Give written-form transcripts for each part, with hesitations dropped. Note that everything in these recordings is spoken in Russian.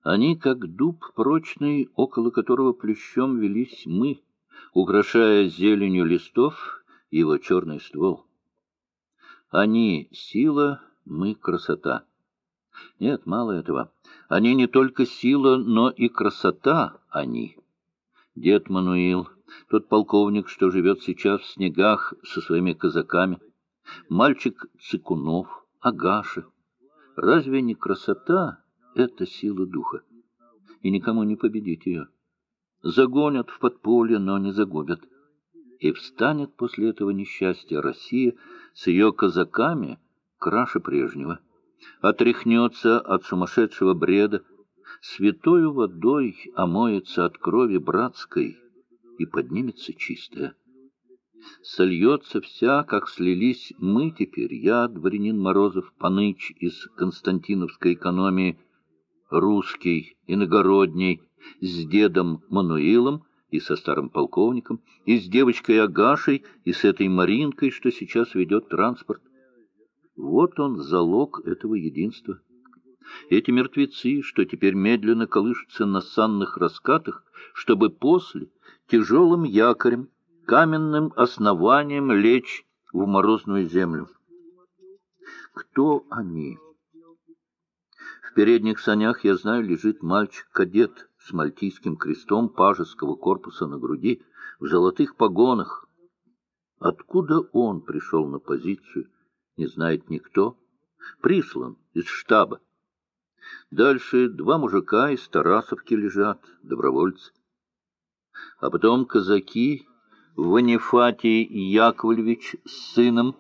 Они, как дуб прочный, около которого плющом велись мы, украшая зеленью листов его черный ствол. Они — сила, мы — красота. Нет, мало этого. Они не только сила, но и красота они. Дед Мануил, тот полковник, что живет сейчас в снегах со своими казаками, мальчик Цыкунов, Агаша. Разве не красота — это сила духа? И никому не победить ее. Загонят в подполье, но не загубят. И встанет после этого несчастья Россия с ее казаками краше прежнего. Отряхнется от сумасшедшего бреда, святою водой омоется от крови братской и поднимется чистая. Сольется вся, как слились мы теперь, я, дворянин Морозов, Паныч из Константиновской экономии, русский, иногородний, с дедом Мануилом и со старым полковником, и с девочкой Агашей, и с этой Маринкой, что сейчас ведет транспорт. Вот он, залог этого единства. Эти мертвецы, что теперь медленно колышутся на санных раскатах, чтобы после тяжелым якорем, каменным основанием лечь в морозную землю. Кто они? В передних санях, я знаю, лежит мальчик-кадет с мальтийским крестом пажеского корпуса на груди, в золотых погонах. Откуда он пришел на позицию, не знает никто. Прислан из штаба. Дальше два мужика из Тарасовки лежат, добровольцы. А потом казаки, Ванифатий Яковлевич с сыном.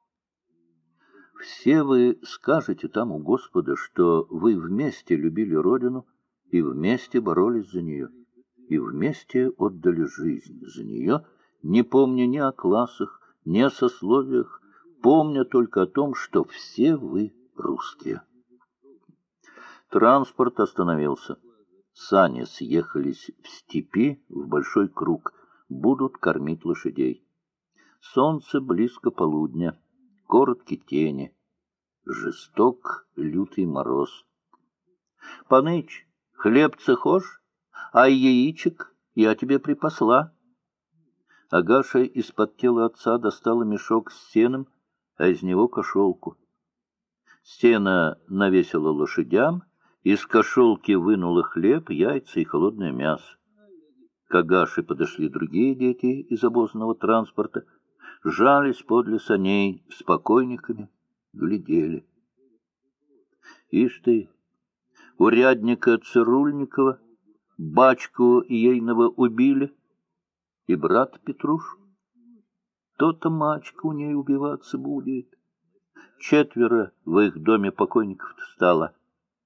Все вы скажете там у Господа, что вы вместе любили Родину и вместе боролись за нее, и вместе отдали жизнь за нее, не помня ни о классах, ни о сословиях, помня только о том, что все вы русские. Транспорт остановился. Сани съехались в степи в большой круг, будут кормить лошадей. Солнце близко полудня. Короткие тени, жесток лютый мороз. — Паныч, хлебца хошь, а яичек я тебе припасла. Агаша из-под тела отца достала мешок с сеном, а из него кошелку. Сено навесила лошадям, из кошелки вынула хлеб, яйца и холодное мясо. К Агаше подошли другие дети из обозного транспорта, жались подле саней с покойниками, глядели. Ишь ты, урядника Цирульникова, бачку ейного убили, и брат Петруш. То-то мачка у ней убиваться будет. 4 в их доме покойников-то стало.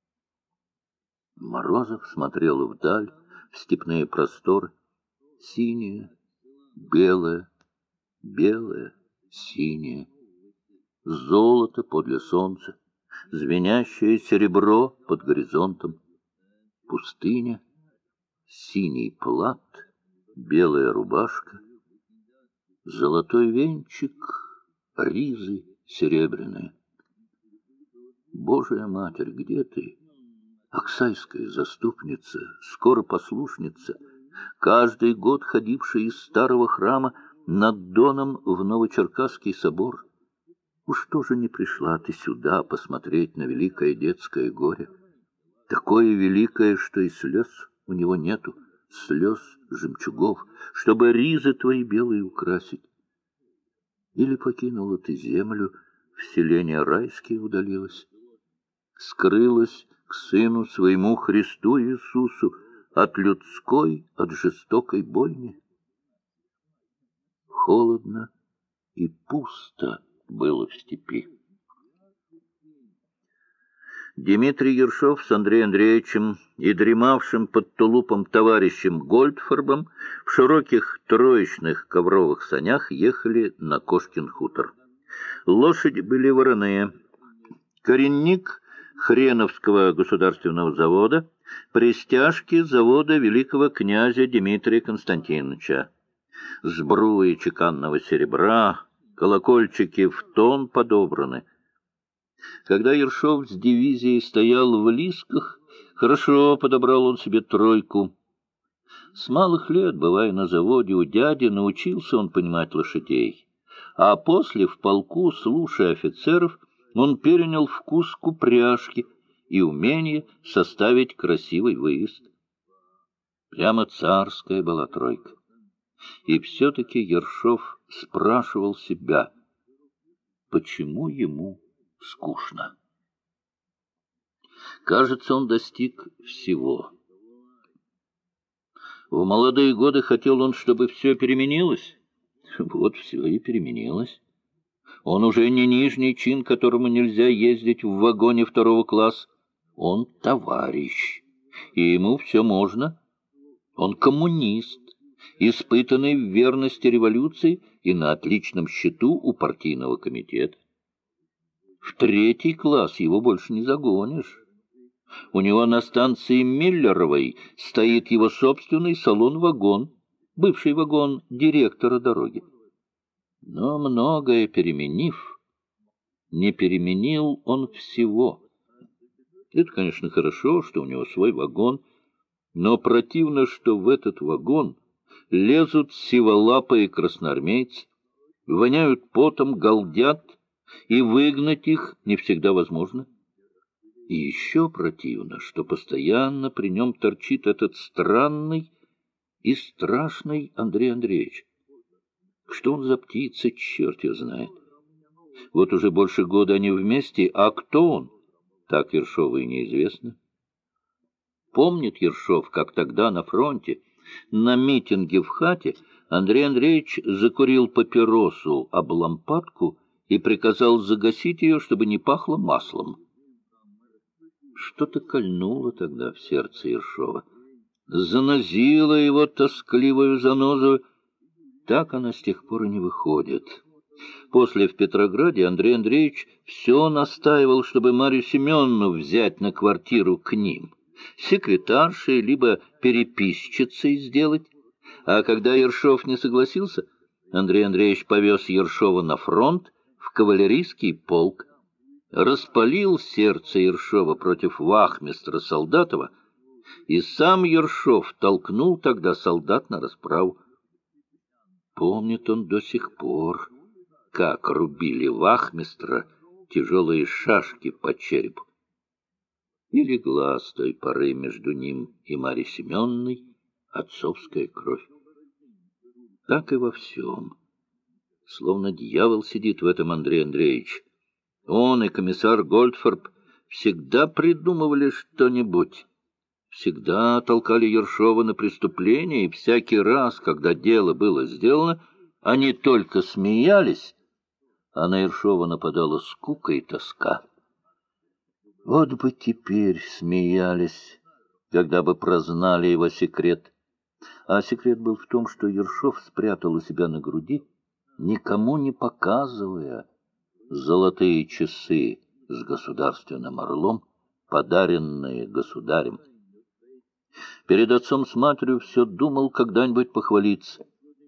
Морозов смотрел вдаль, в степные просторы. Синее, белое, белое, синее, золото подле солнца, звенящее серебро под горизонтом, пустыня, синий плат, белая рубашка, золотой венчик, ризы серебряные. Божия Матерь, где ты? Аксайская заступница, скоро послушница, каждый год ходившая из старого храма над Доном в Новочеркасский собор. Уж тоже не пришла ты сюда посмотреть на великое детское горе? Такое великое, что и слез у него нету, слез жемчугов, чтобы ризы твои белые украсить. Или покинула ты землю, в селение райские удалилась, скрылась к Сыну Своему Христу Иисусу от людской, от жестокой бойни? Холодно и пусто было в степи. Дмитрий Ершов с Андреем Андреевичем и дремавшим под тулупом товарищем Гольдфорбом в широких троечных ковровых санях ехали на Кошкин хутор. Лошади были вороные. Коренник Хреновского государственного завода, пристяжки завода великого князя Дмитрия Константиновича. Сбруи чеканного серебра, колокольчики в тон подобраны. Когда Ершов с дивизией стоял в Лисках, Хорошо подобрал он себе тройку. С малых лет, бывая на заводе у дяди, научился он понимать лошадей. А после в полку, слушая офицеров, он перенял вкус к упряжке и умение составить красивый выезд. Прямо царская была тройка. И все-таки Ершов спрашивал себя, почему ему скучно. Кажется, он достиг всего. В молодые годы хотел он, чтобы все переменилось. Вот все и переменилось. Он уже не нижний чин, которому нельзя ездить в вагоне второго класса. Он товарищ, и ему все можно. Он коммунист, испытанный в верности революции и на отличном счету у партийного комитета. В третий класс его больше не загонишь. У него на станции Миллеровой стоит его собственный салон-вагон, бывший вагон директора дороги. Но многое переменив, не переменил он всего. Это, конечно, хорошо, что у него свой вагон, но противно, что в этот вагон лезут сиволапые красноармейцы, воняют потом, галдят, и выгнать их не всегда возможно. И еще противно, что постоянно при нем торчит этот странный и страшный Андрей Андреевич. Что он за птица, черт его знает. Вот уже больше года они вместе, а кто он, так Ершову и неизвестно. Помнит Ершов, как тогда на фронте, на митинге в хате, Андрей Андреевич закурил папиросу об лампадку и приказал загасить ее, чтобы не пахло маслом. Что-то кольнуло тогда в сердце Ершова. Занозило его тоскливую занозу. Так она с тех пор и не выходит. После в Петрограде Андрей Андреевич все настаивал, чтобы Марью Семеновну взять на квартиру к ним, секретаршей либо переписчицей сделать. А когда Ершов не согласился, Андрей Андреевич повез Ершова на фронт в кавалерийский полк, распалил сердце Ершова против вахмистра Солдатова, и сам Ершов толкнул тогда солдат на расправу. Помнит он до сих пор, как рубили вахмистра тяжелые шашки по черепу. И легла с той поры между ним и Марьей Семеновной отцовская кровь. Так и во всем. Словно дьявол сидит в этом Андрей Андреевич. Он и комиссар Гольдфорб всегда придумывали что-нибудь, всегда толкали Ершова на преступление, и всякий раз, когда дело было сделано, они только смеялись, а на Ершова нападала скука и тоска. Вот бы теперь смеялись, когда бы прознали его секрет. А секрет был в том, что Ершов спрятал у себя на груди, никому не показывая, золотые часы с государственным орлом, подаренные государем. Перед отцом с матерью все думал когда-нибудь похвалиться.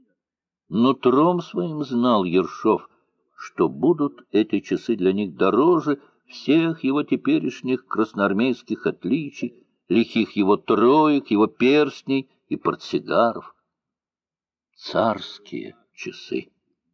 Нутром своим знал Ершов, что будут эти часы для них дороже всех его теперешних красноармейских отличий, лихих его троек, его перстней и портсигаров. Царские часы.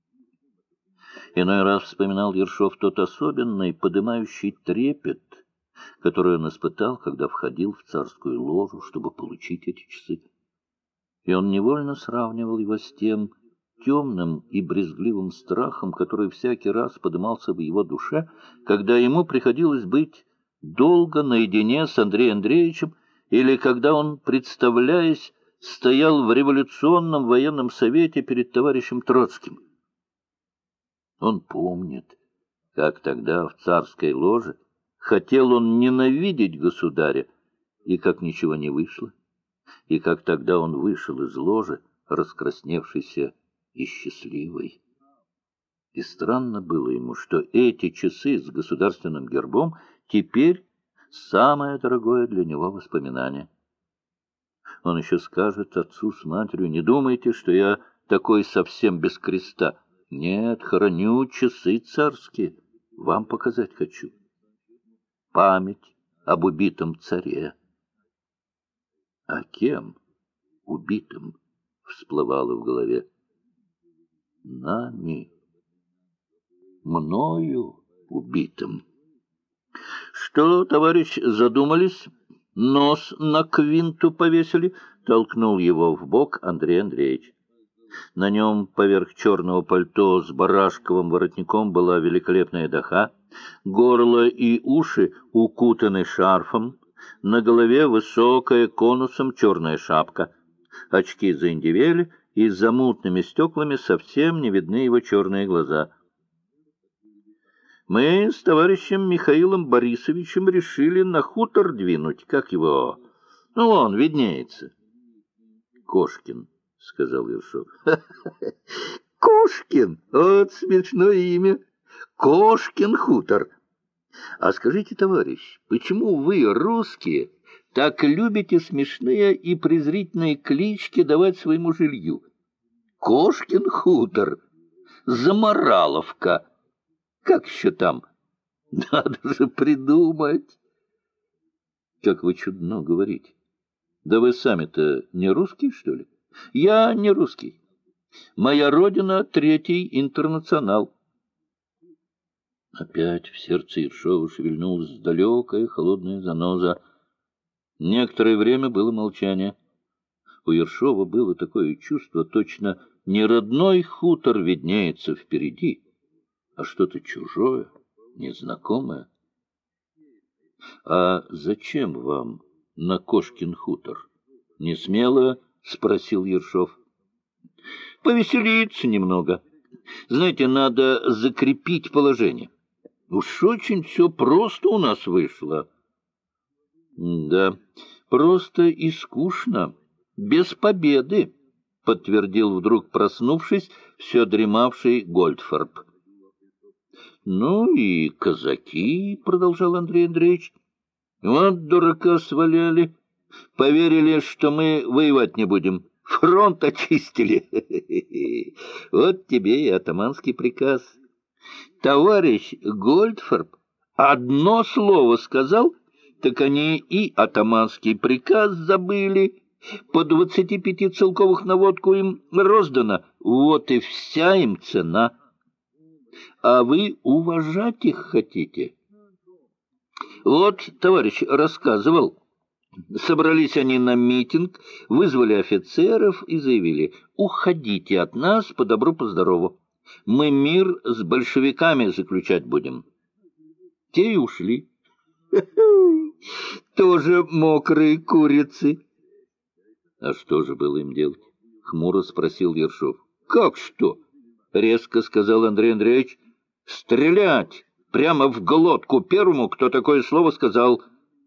Иной раз вспоминал Ершов тот особенный, подымающий трепет, который он испытал, когда входил в царскую ложу, чтобы получить эти часы. И он невольно сравнивал его с тем темным и брезгливым страхом, который всякий раз подымался в его душе, когда ему приходилось быть долго наедине с Андреем Андреевичем, или когда он, представляясь, стоял в революционном военном совете перед товарищем Троцким. Он помнит, как тогда в царской ложе хотел он ненавидеть государя, и как ничего не вышло, и как тогда он вышел из ложи, раскрасневшийся и счастливый. И странно было ему, что эти часы с государственным гербом теперь самое дорогое для него воспоминание. Он еще скажет отцу с матерью: «Не думайте, что я такой совсем без креста. Нет, храню часы царские, вам показать хочу. Память об убитом царе, А кем убитым всплывало в голове? Нами, мною убитым. Что, товарищ, задумались? Нос на квинту повесили? Толкнул его в бок Андрей Андреевич. На нем поверх черного пальто с барашковым воротником была великолепная даха, горло и уши укутаны шарфом, на голове высокая конусом черная шапка. Очки заиндевели, и за мутными стеклами совсем не видны его черные глаза. Мы с товарищем Михаилом Борисовичем решили на хутор двинуть. Как его? Ну, он виднеется. Кошкин, — сказал Ершов. — Кошкин! Вот смешное имя. Кошкин хутор. А скажите, товарищ, почему вы, русские, так любите смешные и презрительные клички давать своему жилью? Кошкин хутор, Замораловка. Как еще там? Надо же придумать. Как вы чудно говорите. Да вы сами-то не русский, что ли? Я не русский. Моя родина — Третий интернационал. Опять в сердце Ершова шевельнулась далекая холодная заноза. Некоторое время было молчание. У Ершова было такое чувство, точно не родной хутор виднеется впереди, а что-то чужое, незнакомое. — А зачем вам на Кошкин хутор? — несмело спросил Ершов. — Повеселиться немного. Знаете, надо закрепить положение. Уж очень все просто у нас вышло. — Да, просто и скучно, без победы, — подтвердил вдруг, проснувшись, все дремавший Гольдфорб. — Ну и казаки, — продолжал Андрей Андреевич, — вот дурака сваляли, поверили, что мы воевать не будем. Фронт очистили. Вот тебе и атаманский приказ. Товарищ Гольдфорб одно слово сказал, так они и атаманский приказ забыли. По 25 целковых на водку им роздано, вот и вся им цена. А вы уважать их хотите? Вот товарищ рассказывал. Собрались они на митинг, вызвали офицеров и заявили: уходите от нас по добру, по здорову. Мы мир с большевиками заключать будем. Те и ушли. Тоже мокрые курицы. А что же было им делать? Хмуро спросил Ершов. Как что? Резко сказал Андрей Андреевич. Стрелять прямо в глотку первому, кто такое слово сказал.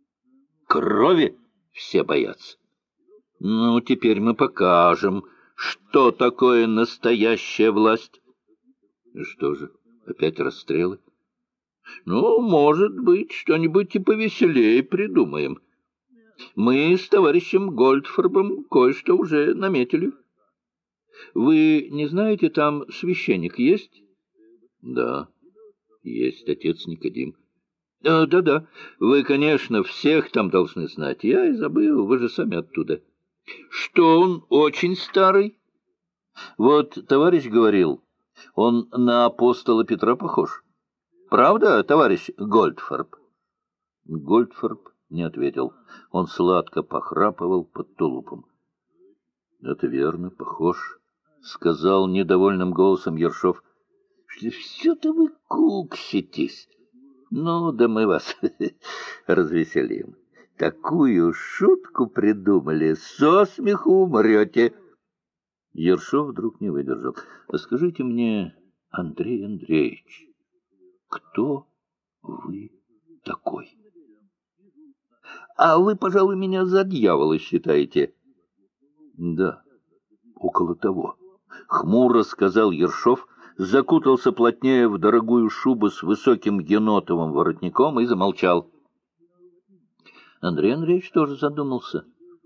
Крови все боятся. Ну, теперь мы покажем, что такое настоящая власть. Что же, опять расстрелы? Ну, может быть, что-нибудь и повеселее придумаем. Мы с товарищем Гольдфорбом кое-что уже наметили. Вы не знаете, там священник есть? Да, есть отец Никодим. Да-да, вы, конечно, всех там должны знать. Я и забыл, вы же сами оттуда. Что он очень старый? Вот товарищ говорил, он на апостола Петра похож. Правда, товарищ Гольдфорб? Гольдфорб не ответил. Он сладко похрапывал под тулупом. — Это верно, похож, — сказал недовольным голосом Ершов. — Все-то вы кукситесь. Ну, да мы вас развеселим. Такую шутку придумали, со смеху умрете. Ершов вдруг не выдержал. — Скажите мне, Андрей Андреевич, кто вы такой? — А вы, пожалуй, меня за дьявола считаете? — Да, около того. Хмуро сказал Ершов, закутался плотнее в дорогую шубу с высоким енотовым воротником и замолчал. Андрей Андреевич тоже задумался.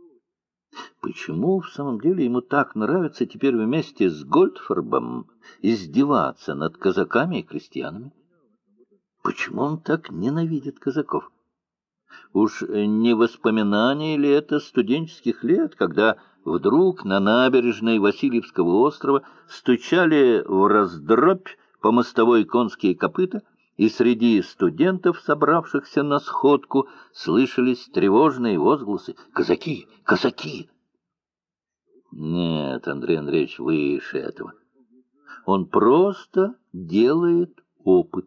Почему в самом деле ему так нравится теперь вместе с Гольдфорбом издеваться над казаками и крестьянами? Почему он так ненавидит казаков? Уж не воспоминание ли это студенческих лет, когда вдруг на набережной Васильевского острова стучали в раздробь по мостовой конские копыта, и среди студентов, собравшихся на сходку, слышались тревожные возгласы: «Казаки! Казаки!» Нет, Андрей Андреевич выше этого. Он просто делает опыт,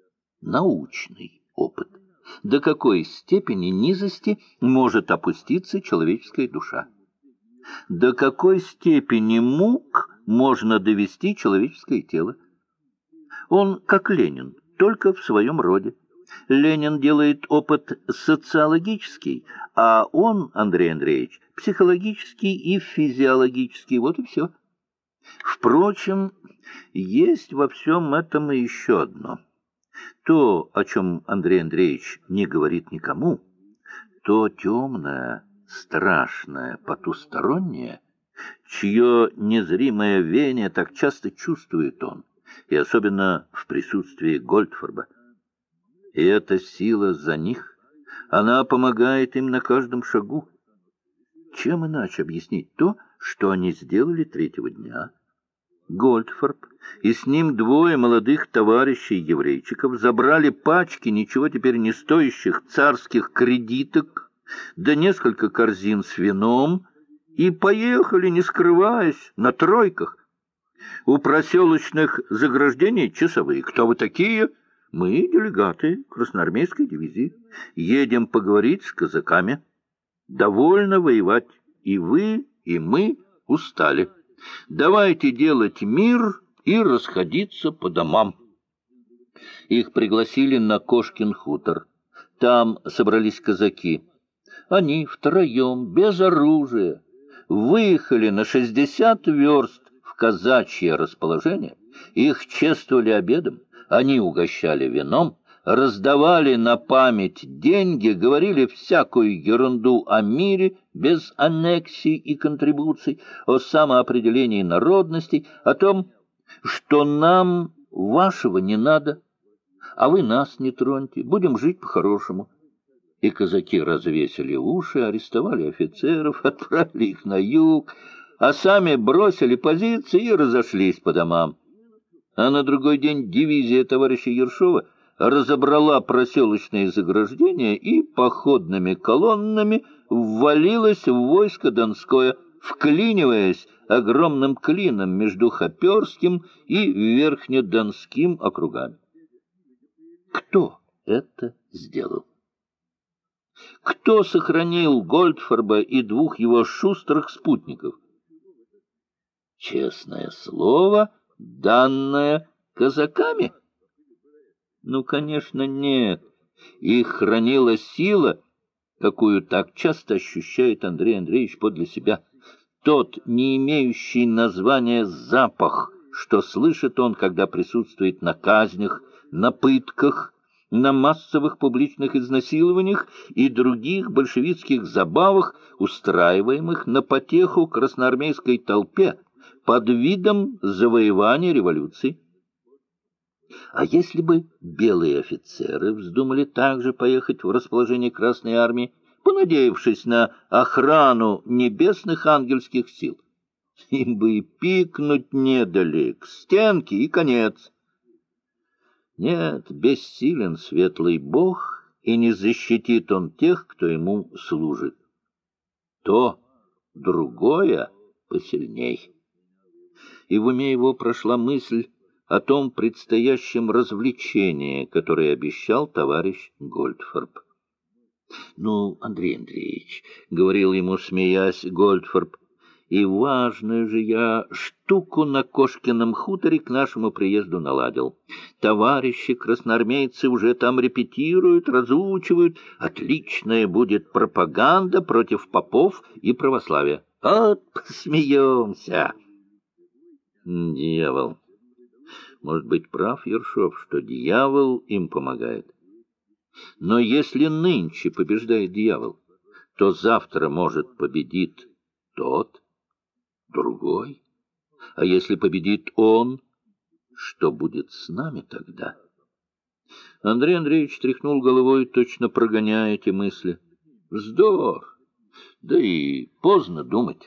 научный опыт. До какой степени низости может опуститься человеческая душа? До какой степени мук можно довести человеческое тело? Он как Ленин, только в своем роде. Ленин делает опыт социологический, а он, Андрей Андреевич, психологический и физиологический. Вот и все. Впрочем, есть во всем этом и еще одно. То, о чем Андрей Андреевич не говорит никому, то темное, страшное, потустороннее, чье незримое веяние так часто чувствует он, и особенно в присутствии Гольдфарба. И эта сила за них, она помогает им на каждом шагу. Чем иначе объяснить то, что они сделали третьего дня? Гольдфарб и с ним двое молодых товарищей-еврейчиков забрали пачки ничего теперь не стоящих царских кредиток, да несколько корзин с вином, и поехали, не скрываясь, на тройках. У проселочных заграждений часовые. Кто вы такие? Мы делегаты красноармейской дивизии. Едем поговорить с казаками. Довольно воевать. И вы, и мы устали. Давайте делать мир и расходиться по домам. Их пригласили на Кошкин хутор. Там собрались казаки. Они втроем, без оружия, выехали на 60 верст в казачье расположение. Их чествовали обедом, они угощали вином, раздавали на память деньги, говорили всякую ерунду о мире, без аннексий и контрибуций, о самоопределении народностей, о том, что нам вашего не надо, а вы нас не троньте, будем жить по-хорошему. И казаки развесили уши, арестовали офицеров, отправили их на юг, а сами бросили позиции и разошлись по домам. А на другой день дивизия товарища Ершова разобрала проселочные заграждения и походными колоннами ввалилась в войско Донское, вклиниваясь огромным клином между Хоперским и Верхнедонским округами. Кто это сделал? Кто сохранил Гольдфарба и двух его шустрых спутников? Честное слово, данное казаками? Ну, конечно, нет. Их хранила сила, какую так часто ощущает Андрей Андреевич подле себя. Тот, не имеющий названия запах, что слышит он, когда присутствует на казнях, на пытках, на массовых публичных изнасилованиях и других большевистских забавах, устраиваемых на потеху красноармейской толпе под видом завоевания революции. А если бы белые офицеры вздумали также поехать в расположение Красной Армии, понадеявшись на охрану небесных ангельских сил, им бы и пикнуть не дали, к стенке и конец. Нет, бессилен светлый Бог, и не защитит он тех, кто ему служит. То, другое посильней. И в уме его прошла мысль о том предстоящем развлечении, которое обещал товарищ Гольдфарб. — Ну, Андрей Андреевич, — говорил ему, смеясь, Гольдфарб, — и важную же я штуку на Кошкином хуторе к нашему приезду наладил. Товарищи красноармейцы уже там репетируют, разучивают. Отличная будет пропаганда против попов и православия. Вот посмеемся. Дьявол. Может быть, прав Ершов, что дьявол им помогает. Но если нынче побеждает дьявол, то завтра, может, победит тот, другой. А если победит он, что будет с нами тогда? Андрей Андреевич тряхнул головой, точно прогоняя эти мысли. Вздор! Да и поздно думать.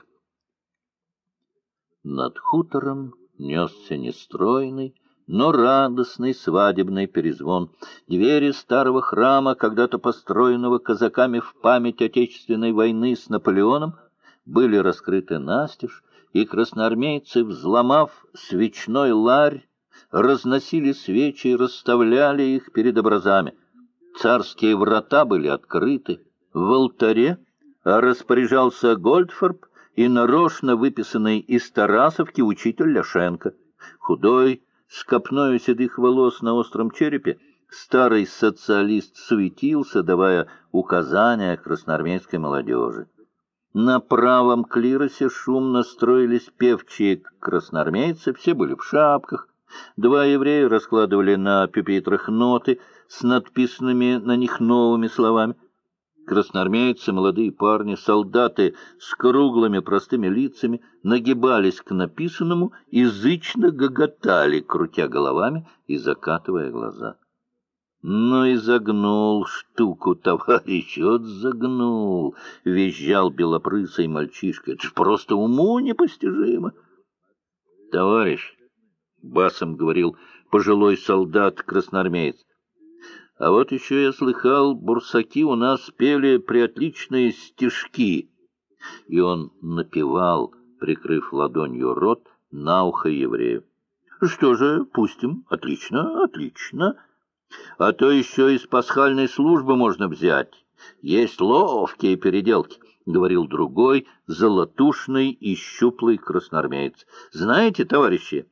Над хутором несся нестройный, но радостный свадебный перезвон. Двери старого храма, когда-то построенного казаками в память Отечественной войны с Наполеоном, были раскрыты настежь, и красноармейцы, взломав свечной ларь, разносили свечи и расставляли их перед образами. Царские врата были открыты. В алтаре распоряжался Гольдфорб и нарочно выписанный из Тарасовки учитель Ляшенко. Худой, с копною седых волос на остром черепе, старый социалист суетился, давая указания красноармейской молодежи. На правом клиросе шумно строились певчие красноармейцы, все были в шапках. Два еврея раскладывали на пюпитрах ноты с надписанными на них новыми словами. Красноармейцы, молодые парни, солдаты с круглыми простыми лицами нагибались к написанному и зычно гоготали, крутя головами и закатывая глаза. «Ну и загнул штуку, товарищ, вот загнул!» — визжал белопрысый мальчишка. «Это ж просто уму непостижимо!» «Товарищ!» — басом говорил пожилой солдат-красноармеец. «А вот еще я слыхал, бурсаки у нас пели приотличные стишки». И он напевал, прикрыв ладонью рот, на ухо еврею. «Что же, пустим. Отлично, отлично. А то еще из пасхальной службы можно взять. Есть ловкие переделки», — говорил другой, золотушный и щуплый красноармеец. «Знаете, товарищи,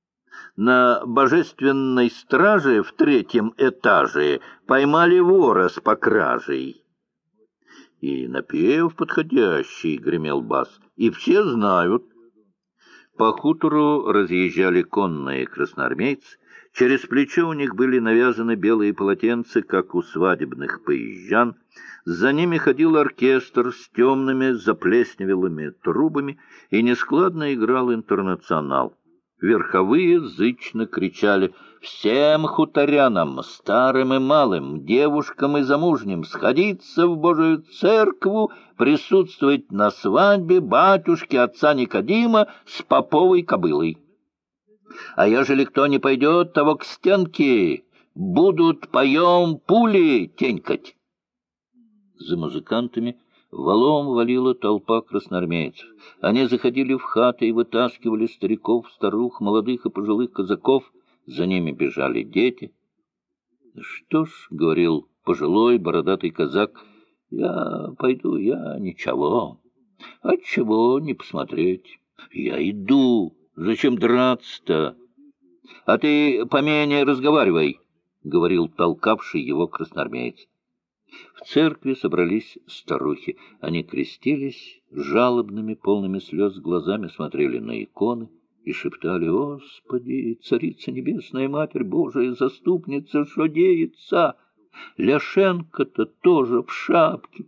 на божественной страже в 3-м этаже поймали вора с покражей». «И напев подходящий», — гремел бас, — «и все знают». По хутору разъезжали конные красноармейцы. Через плечо у них были навязаны белые полотенца, как у свадебных поезжан. За ними ходил оркестр с темными заплесневелыми трубами, и нескладно играл интернационал. Верховые зычно кричали: «Всем хуторянам, старым и малым, девушкам и замужним, сходиться в Божию церкву, присутствовать на свадьбе батюшки отца Никодима с поповой кобылой. А ежели кто не пойдет, того к стенке будут поем пули тенькать». За музыкантами валом валила толпа красноармейцев. Они заходили в хаты и вытаскивали стариков, старух, молодых и пожилых казаков. За ними бежали дети. «Что ж, — говорил пожилой бородатый казак, — я пойду, я ничего. Отчего не посмотреть? Я иду. Зачем драться-то? А ты поменее разговаривай, — говорил толкавший его красноармеец. В церкви собрались старухи. Они крестились, жалобными, полными слез глазами смотрели на иконы и шептали: «Господи, Царица Небесная, Матерь Божия, Заступница, что деется? Ляшенко-то тоже в шапке.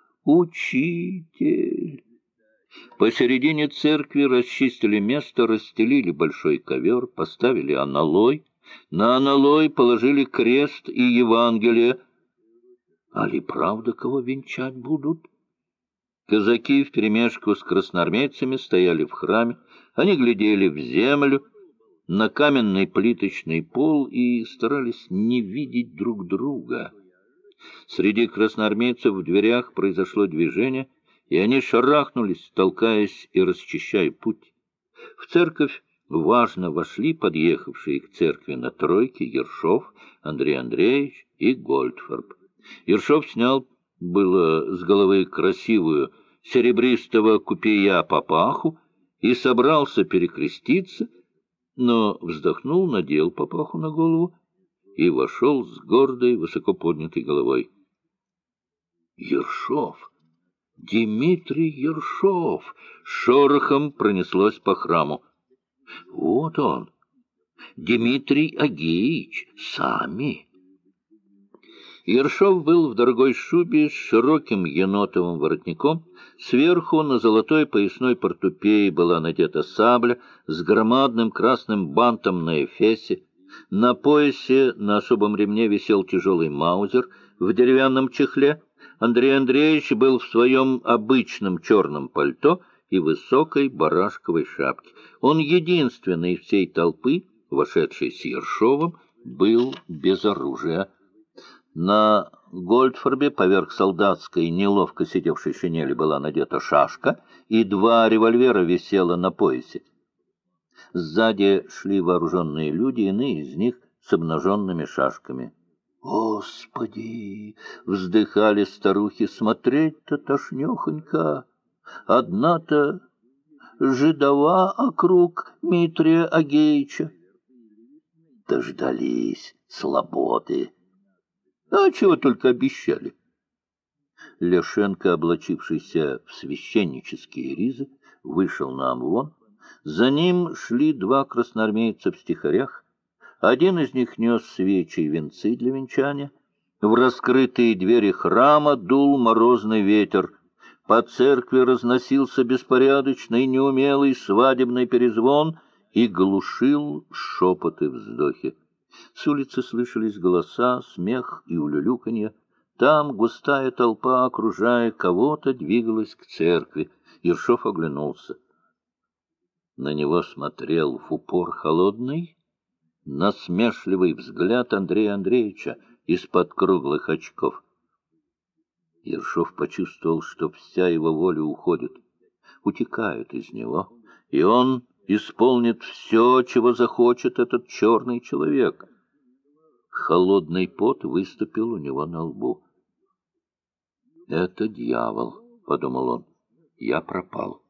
Учитель!» Посередине церкви расчистили место, расстелили большой ковер, поставили аналой. На аналой положили крест и Евангелие. Али правда кого венчать будут? Казаки вперемешку с красноармейцами стояли в храме. Они глядели в землю, на каменный плиточный пол и старались не видеть друг друга. Среди красноармейцев в дверях произошло движение, и они шарахнулись, толкаясь и расчищая путь. В церковь важно вошли подъехавшие к церкви на тройке Ершов, Андрей Андреевич и Гольдфорб. Ершов снял было с головы красивую серебристого купея папаху и собрался перекреститься, но вздохнул, надел папаху на голову и вошел с гордой, высоко поднятой головой. Ершов! Дмитрий Ершов! Шорохом пронеслось по храму. Вот он, Дмитрий Агеич, сами! Ершов был в дорогой шубе с широким енотовым воротником. Сверху на золотой поясной портупее была надета сабля с громадным красным бантом на эфесе. На поясе на особом ремне висел тяжелый маузер в деревянном чехле. Андрей Андреевич был в своем обычном черном пальто и высокой барашковой шапке. Он единственный из всей толпы, вошедший с Ершовым, был без оружия. На Гольдфорбе поверх солдатской, неловко сидевшей шинели, была надета шашка, и 2 револьвера висело на поясе. Сзади шли вооруженные люди, иные из них с обнаженными шашками. «Господи!» — вздыхали старухи. «Смотреть-то тошнехонько! Одна-то жидова округ Митрия Агеича!» Дождались слободы. А чего только обещали. Ляшенко, облачившийся в священнические ризы, вышел на амвон. За ним шли 2 красноармейца в стихарях. Один из них нес свечи и венцы для венчания. В раскрытые двери храма дул морозный ветер. По церкви разносился беспорядочный, неумелый свадебный перезвон и глушил шепот и вздохи. С улицы слышались голоса, смех и улюлюканье. Там густая толпа, окружая кого-то, двигалась к церкви. Ершов оглянулся. На него смотрел в упор холодный, насмешливый взгляд Андрея Андреевича из-под круглых очков. Ершов почувствовал, что вся его воля уходит, утекает из него, и он исполнит все, чего захочет этот черный человек. Холодный пот выступил у него на лбу. «Это дьявол», — подумал он, — «я пропал».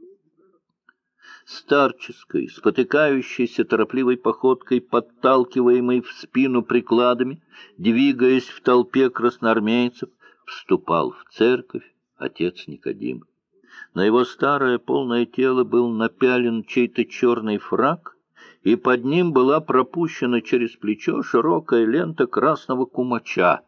Старческой, спотыкающейся торопливой походкой, подталкиваемой в спину прикладами, двигаясь в толпе красноармейцев, вступал в церковь отец Никодим. На его старое полное тело был напялен чей-то черный фрак, и под ним была пропущена через плечо широкая лента красного кумача.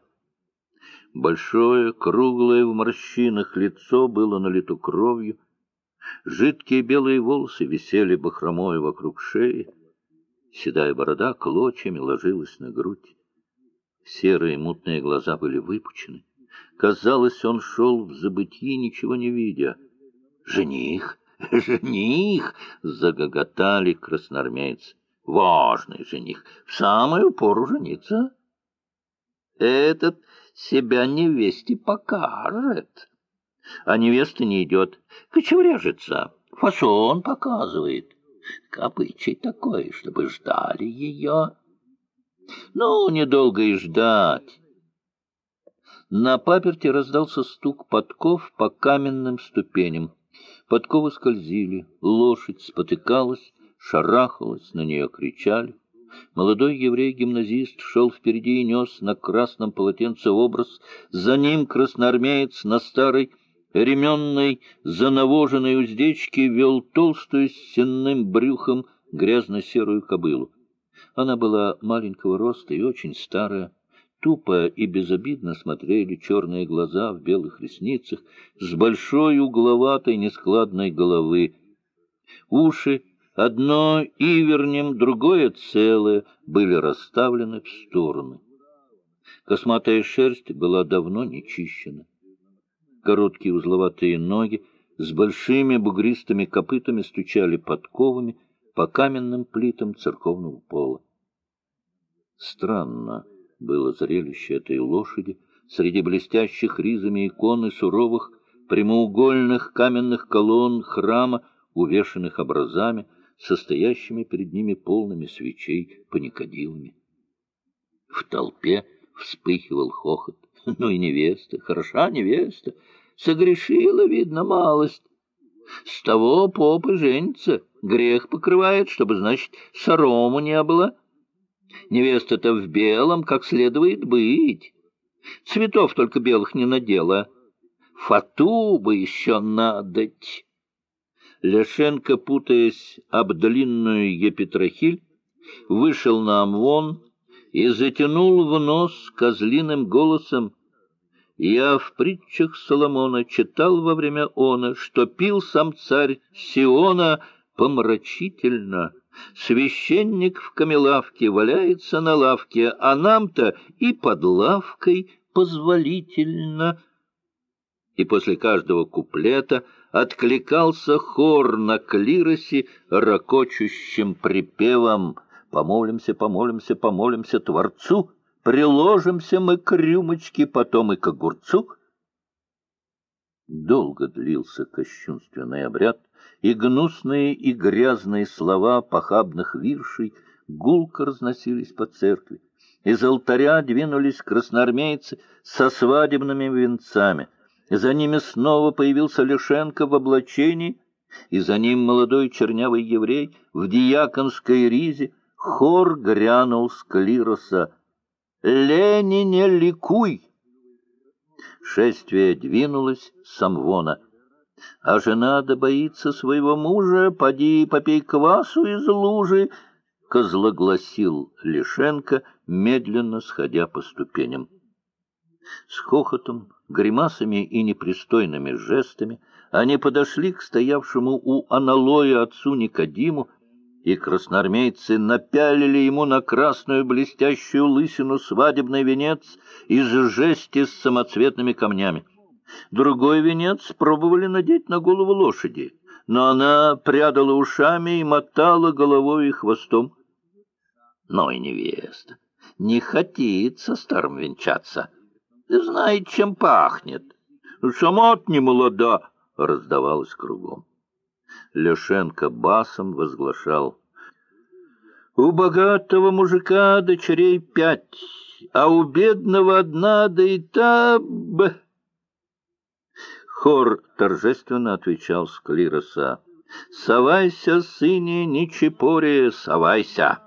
Большое, круглое в морщинах лицо было налито кровью. Жидкие белые волосы висели бахромой вокруг шеи. Седая борода клочьями ложилась на грудь. Серые мутные глаза были выпучены. Казалось, он шел в забытьи, ничего не видя. «Жених! Жених!» — загоготали красноармейцы. «Важный жених! В самую пору жениться!» «Этот себя невесте покажет!» А невеста не идет, кочевряжется, фасон показывает. Обычай такой, чтобы ждали ее. Ну, недолго и ждать. На паперти раздался стук подков по каменным ступеням. Подковы скользили, лошадь спотыкалась, шарахалась, на нее кричали. Молодой еврей-гимназист шел впереди и нес на красном полотенце образ. За ним красноармеец на старой ременной занавоженной уздечке вел толстую с сенным брюхом грязно-серую кобылу. Она была маленького роста и очень старая. Тупо и безобидно смотрели черные глаза в белых ресницах с большой угловатой нескладной головы. Уши, одно ивернем, другое целое, были расставлены в стороны. Косматая шерсть была давно не чищена. Короткие узловатые ноги с большими бугристыми копытами стучали подковами по каменным плитам церковного пола. Странно было зрелище этой лошади среди блестящих ризами икон и суровых прямоугольных каменных колонн храма, увешанных образами, состоящими перед ними полными свечей паникадилами. В толпе вспыхивал хохот. Ну и невеста, хороша невеста, согрешила, видно, малость. С того попы женится, грех покрывает, чтобы, значит, сорому не было. Невеста-то в белом, как следует быть. Цветов только белых не надела. Фату бы еще надоть. Ляшенко, путаясь об длинную епитрахиль, вышел на амвон и затянул в нос козлиным голосом: «Я в притчах Соломона читал во время она, что пил сам царь Сиона помрачительно, Священник в камелавке валяется на лавке, а нам-то и под лавкой позволительно». И после каждого куплета откликался хор на клиросе ракочущим припевом: «Помолимся, помолимся, помолимся Творцу, приложимся мы к рюмочке, потом и к огурцу». Долго длился кощунственный обряд, и гнусные и грязные слова похабных виршей гулко разносились по церкви. Из алтаря двинулись красноармейцы со свадебными венцами. За ними снова появился Лишенко в облачении, и за ним молодой чернявый еврей в диаконской ризе. Хор грянул с клироса: «Ленине, ликуй!» Шествие двинулось с амвона. «А жена да боится своего мужа, поди попей квасу из лужи», — козлогласил Лишенко, медленно сходя по ступеням. С хохотом, гримасами и непристойными жестами они подошли к стоявшему у аналоя отцу Никодиму, и красноармейцы напялили ему на красную блестящую лысину свадебный венец из жести с самоцветными камнями. Другой венец пробовали надеть на голову лошади, но она прядала ушами и мотала головой и хвостом. Но и невеста не хотит со старым венчаться. Знает, чем пахнет. Сама-то не молода, раздавалось кругом. Лешенко басом возглашал: «У богатого мужика дочерей 5, а у бедного 1, да и та...» Хор торжественно отвечал с клироса: «Совайся, сыне, ничепоре, совайся!»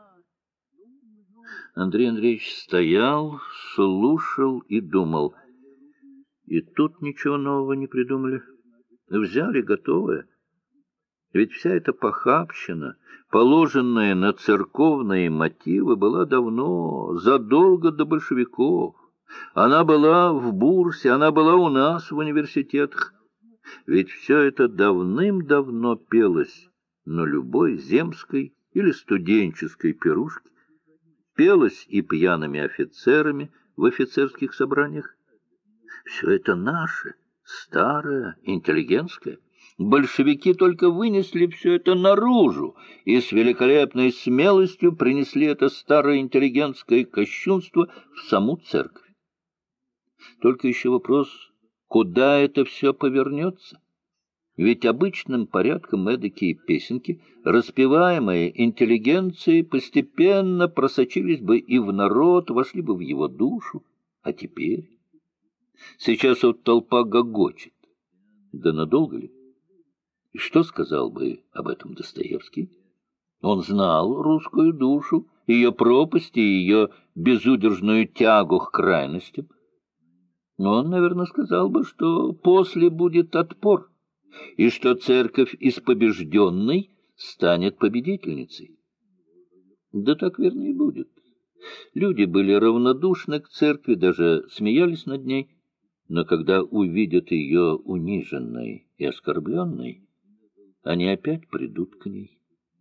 Андрей Андреевич стоял, слушал и думал. И тут ничего нового не придумали. Взяли готовое. Ведь вся эта похабщина, положенная на церковные мотивы, была давно, задолго до большевиков. Она была в бурсе, она была у нас в университетах. Ведь все это давным-давно пелось на любой земской или студенческой пирушке, пелось и пьяными офицерами в офицерских собраниях. Все это наше, старое, интеллигентское. Большевики только вынесли все это наружу и с великолепной смелостью принесли это старое интеллигентское кощунство в саму церковь. Только еще вопрос, куда это все повернется? Ведь обычным порядком эдакие песенки, распеваемые интеллигенцией, постепенно просочились бы и в народ, вошли бы в его душу. А теперь? Сейчас вот толпа гогочет. Да надолго ли? И что сказал бы об этом Достоевский? Он знал русскую душу, ее пропасть и ее безудержную тягу к крайностям. Но он, наверное, сказал бы, что после будет отпор, и что церковь из побежденной станет победительницей. Да так, верно, и будет. Люди были равнодушны к церкви, даже смеялись над ней, но когда увидят ее униженной и оскорбленной, они опять придут к ней.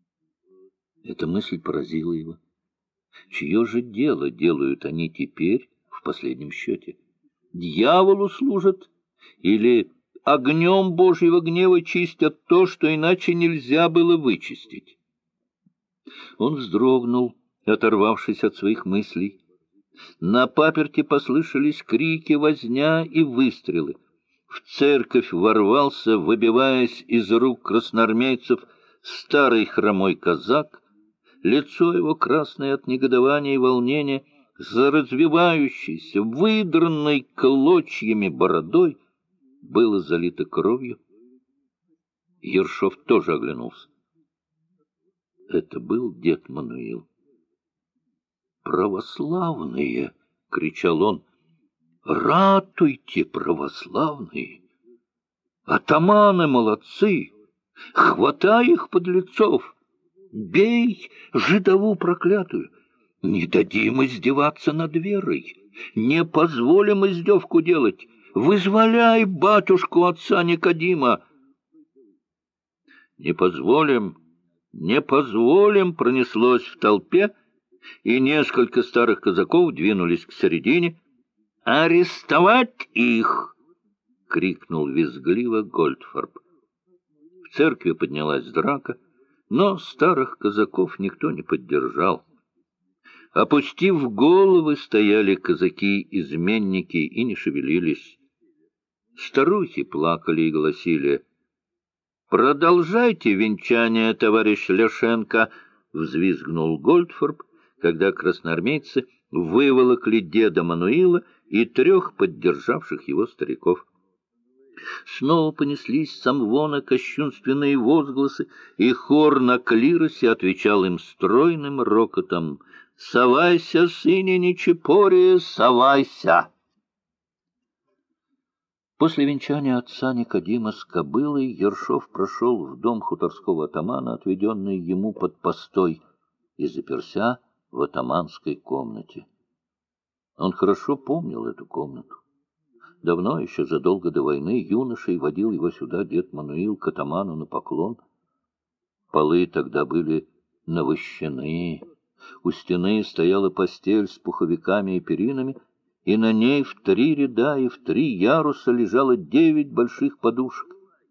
Эта мысль поразила его. Чье же дело делают они теперь в последнем счете? Дьяволу служат или огнем Божьего гнева чистят то, что иначе нельзя было вычистить? Он вздрогнул, оторвавшись от своих мыслей. На паперти послышались крики, возня и выстрелы. В церковь ворвался, выбиваясь из рук красноармейцев, старый хромой казак. Лицо его, красное от негодования и волнения, за развивающейся, выдранной клочьями бородой, было залито кровью. Ершов тоже оглянулся. Это был дед Мануил. «Православные!» — кричал он. «Ратуйте, православные! Атаманы молодцы! Хватай их, подлецов! Бей жидову проклятую! Не дадим издеваться над верой! Не позволим издевку делать! Вызволяй батюшку отца Никодима!» «Не позволим!» Не позволим!» пронеслось в толпе, и несколько старых казаков двинулись к середине. «Арестовать их!» — крикнул визгливо Гольдфорб. В церкви поднялась драка, но старых казаков никто не поддержал. Опустив головы, стояли казаки-изменники и не шевелились. Старухи плакали и гласили: «Продолжайте венчание, товарищ Ляшенко!» — взвизгнул Гольдфорб, когда красноармейцы выволокли деда Мануила и 3 поддержавших его стариков. Снова понеслись с амвона кощунственные возгласы, и хор на клиросе отвечал им стройным рокотом: «Совайся, сыне Нечипоре, совайся!» После венчания отца Никодима с кобылой Ершов прошел в дом хуторского атамана, отведенный ему под постой, и заперся в атаманской комнате. Он хорошо помнил эту комнату. Давно, еще задолго до войны, юношей водил его сюда дед Мануил к атаману на поклон. Полы тогда были навощены. У стены стояла постель с пуховиками и перинами, и на ней в 3 ряда и в 3 яруса лежало 9 больших подушек.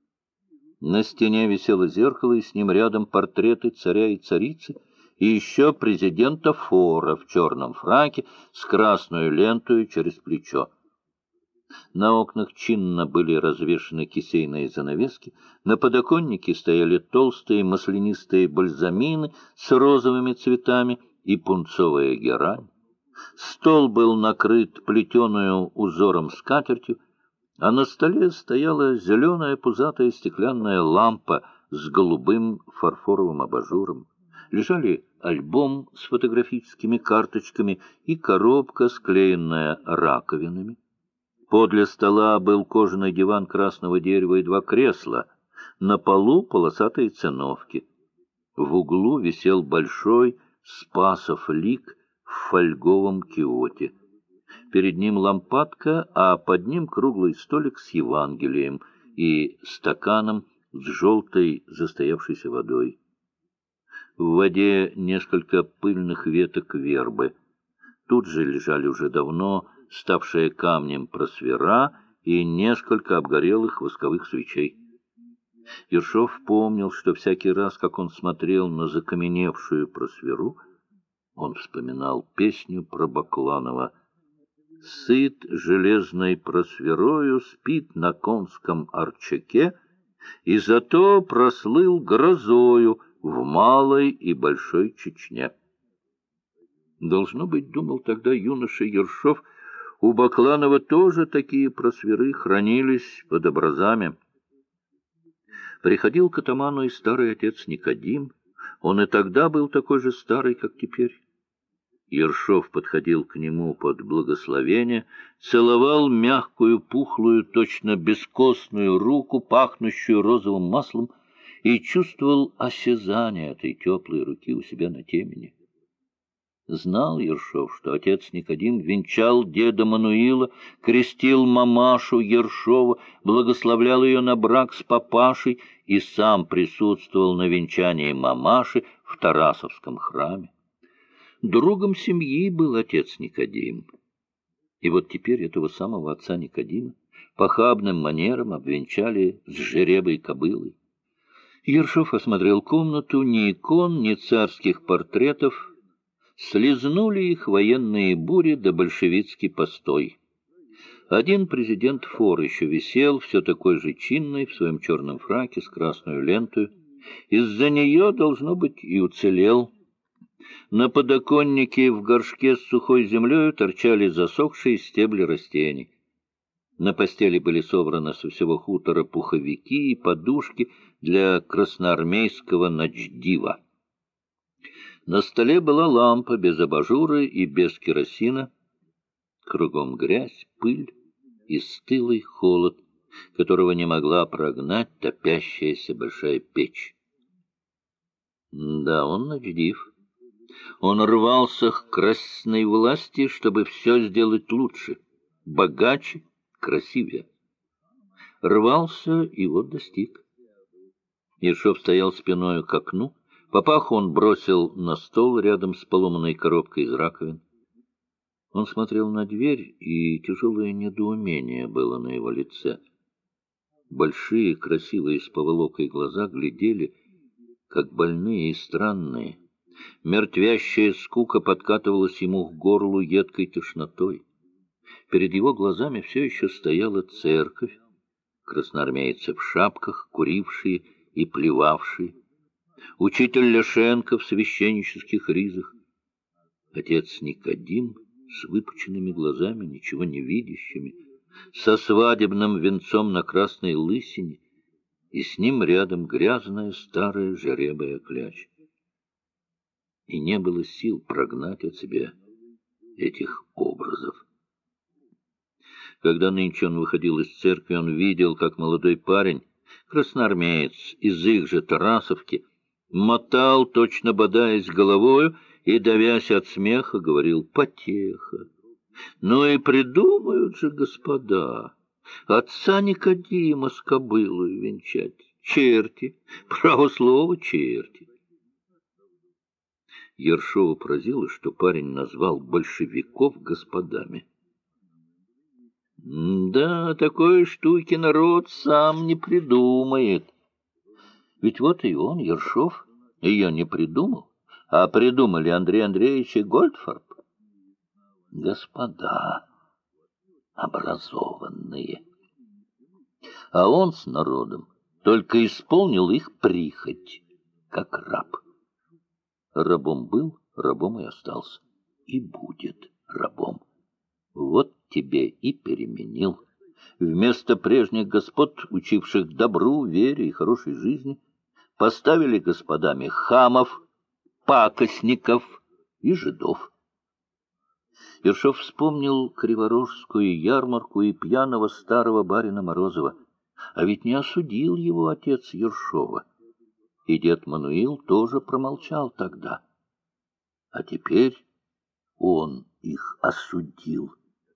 На стене висело зеркало, и с ним рядом портреты царя и царицы, и еще президента Фора в черном фраке с красной лентой через плечо. На окнах чинно были развешаны кисейные занавески, на подоконнике стояли толстые маслянистые бальзамины с розовыми цветами и пунцовая герань. Стол был накрыт плетеную узором скатертью, а на столе стояла зеленая пузатая стеклянная лампа с голубым фарфоровым абажуром. Лежали альбом с фотографическими карточками и коробка, склеенная раковинами. Подле стола был кожаный диван красного дерева и 2 кресла, на полу полосатые циновки. В углу висел большой Спасов лик в фольговом киоте. Перед ним лампадка, а под ним круглый столик с Евангелием и стаканом с желтой застоявшейся водой. В воде несколько пыльных веток вербы. Тут же лежали уже давно ставшая камнем просвера и несколько обгорелых восковых свечей. Ершов помнил, что всякий раз, как он смотрел на закаменевшую просверу, он вспоминал песню про Бакланова: «Сыт железной просверою, спит на конском арчаке, и зато прослыл грозою в Малой и Большой Чечне». Должно быть, думал тогда юноша Ершов, у Бакланова тоже такие просверы хранились под образами. Приходил к атаману и старый отец Никодим. Он и тогда был такой же старый, как теперь. Ершов подходил к нему под благословение, целовал мягкую, пухлую, точно бескостную руку, пахнущую розовым маслом, и чувствовал осязание этой теплой руки у себя на темени. Знал Ершов, что отец Никодим венчал деда Мануила, крестил мамашу Ершова, благословлял ее на брак с папашей и сам присутствовал на венчании мамаши в Тарасовском храме. Другом семьи был отец Никодим. И вот теперь этого самого отца Никодима похабным манером обвенчали с жеребой кобылой. Ершов осмотрел комнату, ни икон, ни царских портретов. Слизнули их военные бури да большевистский постой. Один президент Фор еще висел, все такой же чинный, в своем черном фраке с красной лентой. Из-за нее, должно быть, и уцелел. На подоконнике в горшке с сухой землей торчали засохшие стебли растений. На постели были собраны со всего хутора пуховики и подушки для красноармейского начдива. На столе была лампа без абажура и без керосина. Кругом грязь, пыль и стылый холод, которого не могла прогнать топящаяся большая печь. Да, он начдив. Он рвался к красной власти, чтобы все сделать лучше, богаче, красивее. Рвался и вот достиг. Ершов стоял спиною к окну, Папаху он бросил на стол рядом с поломанной коробкой из раковин. Он смотрел на дверь, и тяжелое недоумение было на его лице. Большие, красивые с поволокой глаза глядели, как больные и странные. Мертвящая скука подкатывалась ему к горлу едкой тошнотой. Перед его глазами все еще стояла церковь, красноармейцы в шапках, курившие и плевавшие, учитель Ляшенко в священнических ризах, отец Никодим с выпученными глазами, ничего не видящими, со свадебным венцом на красной лысине, и с ним рядом грязная старая жеребая кляча. И не было сил прогнать от себя этих образов. Когда нынче он выходил из церкви, он видел, как молодой парень, красноармеец из их же Тарасовки, мотал, точно бодаясь головою, и, давясь от смеха, говорил: «Потеха! Ну и придумают же, господа, отца Никодима с кобылою венчать. Черти! Право слово, черти!» Ершова поразило, что парень назвал большевиков господами. Да, такой штуки народ сам не придумает. Ведь вот и он, Ершов, ее не придумал, а придумали Андрей Андреевич и Гольдфарб. Господа образованные. А он с народом только исполнил их прихоть, как раб. Рабом был, рабом и остался, и будет рабом. Вот тебе и переменил. Вместо прежних господ, учивших добру, вере и хорошей жизни, поставили господами хамов, пакостников и жидов. Ершов вспомнил Криворожскую ярмарку и пьяного старого барина Морозова. А ведь не осудил его отец Ершова. И дед Мануил тоже промолчал тогда. А теперь он их осудил.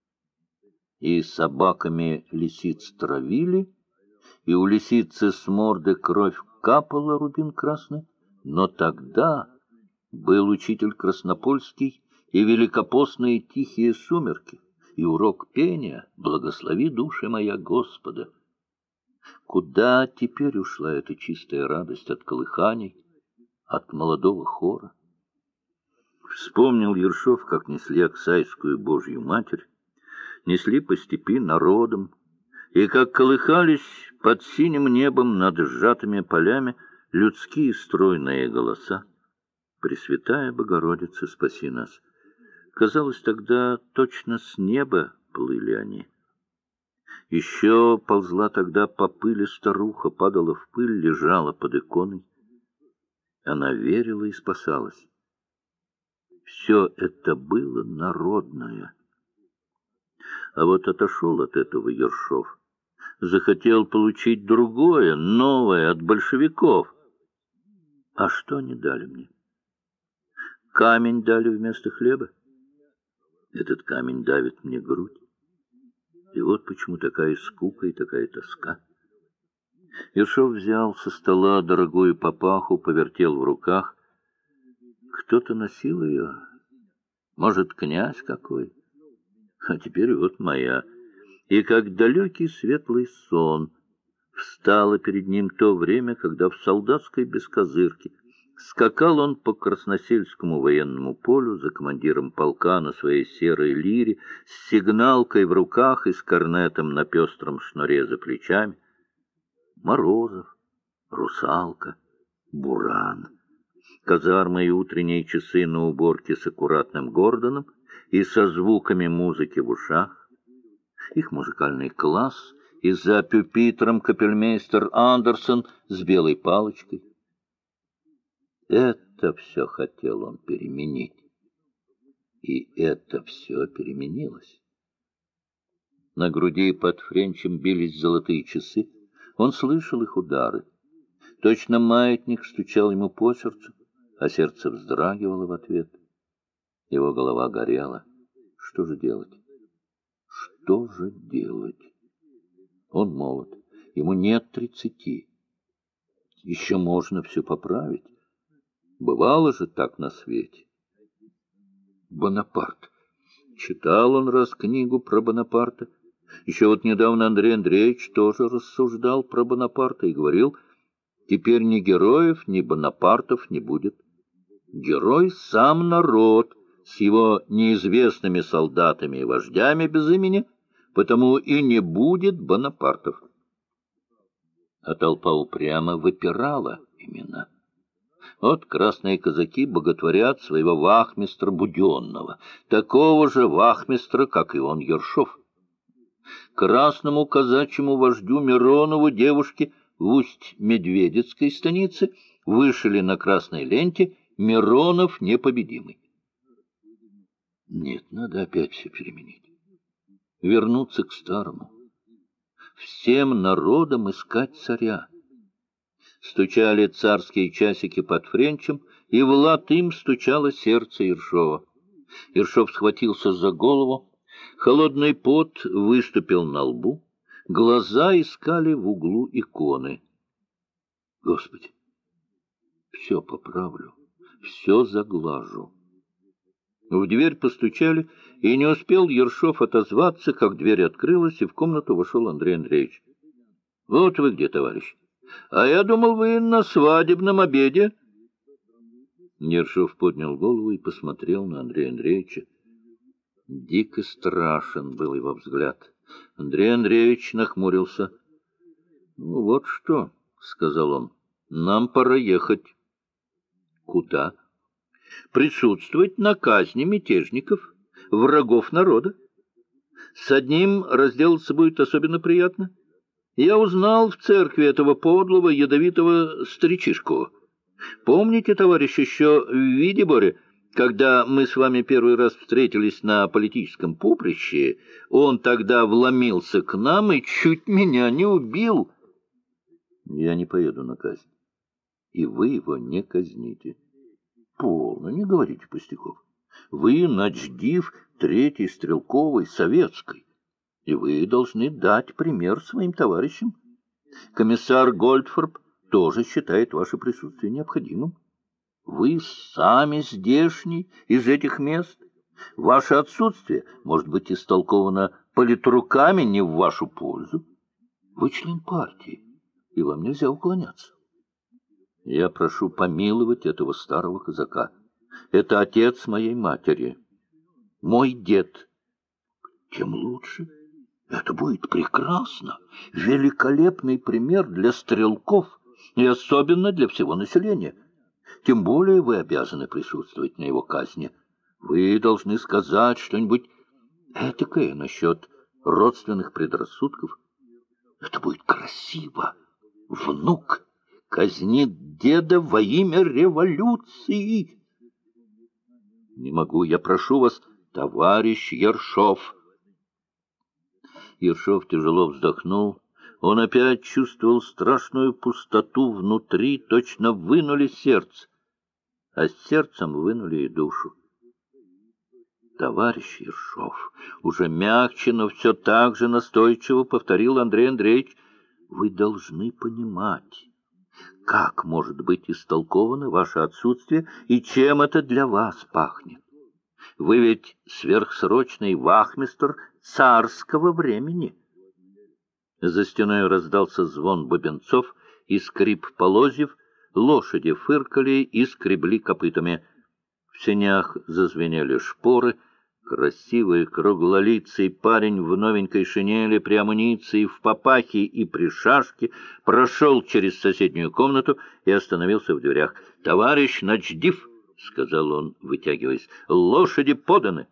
И собаками лисиц травили, и у лисицы с морды кровь капала, рубин красный. Но тогда был учитель Краснопольский и великопостные тихие сумерки, и урок пения «Благослови души моя Господа». Куда теперь ушла эта чистая радость от колыханий, от молодого хора? Вспомнил Ершов, как несли Аксайскую Божью Матерь, несли по степи народом, и как колыхались под синим небом над сжатыми полями людские стройные голоса. «Пресвятая Богородица, спаси нас!» Казалось, тогда точно с неба плыли они. Еще ползла тогда по пыли старуха, падала в пыль, лежала под иконой. Она верила и спасалась. Все это было народное. А вот отошел от этого Ершов. Захотел получить другое, новое от большевиков. А что они дали мне? Камень дали вместо хлеба. Этот камень давит мне грудь. И вот почему такая скука и такая тоска. Ершов взял со стола дорогую папаху, повертел в руках. Кто-то носил ее. Может, князь какой? А теперь вот моя. И как далекий светлый сон встало перед ним то время, когда в солдатской бескозырке скакал он по Красносельскому военному полю за командиром полка на своей серой лире, с сигналкой в руках и с корнетом на пестром шнуре за плечами. Морозов, Русалка, Буран, казармы и утренние часы на уборке с аккуратным Гордоном и со звуками музыки в ушах, их музыкальный класс и за пюпитром капельмейстер Андерсон с белой палочкой. Это все хотел он переменить. И это все переменилось. На груди под френчем бились золотые часы. Он слышал их удары. Точно маятник стучал ему по сердцу, а сердце вздрагивало в ответ. Его голова горела. Что же делать? Что же делать? Он молод. Ему нет 30. Еще можно все поправить. Бывало же так на свете. Бонапарт. Читал он раз книгу про Бонапарта. Еще вот недавно Андрей Андреевич тоже рассуждал про Бонапарта и говорил, теперь ни героев, ни Бонапартов не будет. Герой — сам народ с его неизвестными солдатами и вождями без имени, потому и не будет Бонапартов. А толпа упрямо выпирала имена. Вот красные казаки боготворят своего вахмистра Буденного, такого же вахмистра, как и он, Ершов. Красному казачьему вождю Миронову девушки в Усть-Медведецкой станице вышили на красной ленте «Миронов непобедимый». Нет, надо опять все переменить. Вернуться к старому. Всем народам искать царя. Стучали царские часики под Френчем, и в лад им стучало сердце Ершова. Ершов схватился за голову, холодный пот выступил на лбу, глаза искали в углу иконы. Господи, все поправлю, все заглажу. В дверь постучали, и не успел Ершов отозваться, как дверь открылась, и в комнату вошел Андрей Андреевич. — Вот вы где, товарищ. А я думал, вы на свадебном обеде. Ершов поднял голову и посмотрел на Андрея Андреевича. Дико страшен был его взгляд. Андрей Андреевич нахмурился. — Ну, вот что, — сказал он, — нам пора ехать. — Куда? — Присутствовать на казни мятежников, врагов народа. С одним разделаться будет особенно приятно. Я узнал в церкви этого подлого, ядовитого старичишку. Помните, товарищ, еще в Видеборе, когда мы с вами первый раз встретились на политическом поприще, он тогда вломился к нам и чуть меня не убил? Я не поеду на казнь, и вы его не казните. Полно, не говорите пустяков. Вы начдив Третьей стрелковой советской, и вы должны дать пример своим товарищам. Комиссар Гольдфорб тоже считает ваше присутствие необходимым. Вы сами здешний, из этих мест. Ваше отсутствие может быть истолковано политруками не в вашу пользу. Вы член партии, и вам нельзя уклоняться. Я прошу помиловать этого старого казака. Это отец моей матери, мой дед. Тем лучше. Это будет прекрасно, великолепный пример для стрелков и особенно для всего населения. Тем более вы обязаны присутствовать на его казни. Вы должны сказать что-нибудь этакое насчет родственных предрассудков. Это будет красиво. Внук казнит деда во имя революции. Не могу, я прошу вас, товарищ Ершов. Ершов тяжело вздохнул. Он опять чувствовал страшную пустоту внутри, точно вынули сердце, а с сердцем вынули и душу. Товарищ Ершов, уже мягче, но все так же настойчиво повторил Андрей Андреевич, вы должны понимать, как может быть истолковано ваше отсутствие и чем это для вас пахнет. Вы ведь сверхсрочный вахмистр царского времени. За стеной раздался звон бубенцов и скрип полозьев, лошади фыркали и скребли копытами. В сенях зазвенели шпоры. Красивый круглолицый парень в новенькой шинели, при амуниции, в папахе и при шашке прошел через соседнюю комнату и остановился в дверях. — Товарищ начдив! — сказал он, вытягиваясь. — Лошади поданы!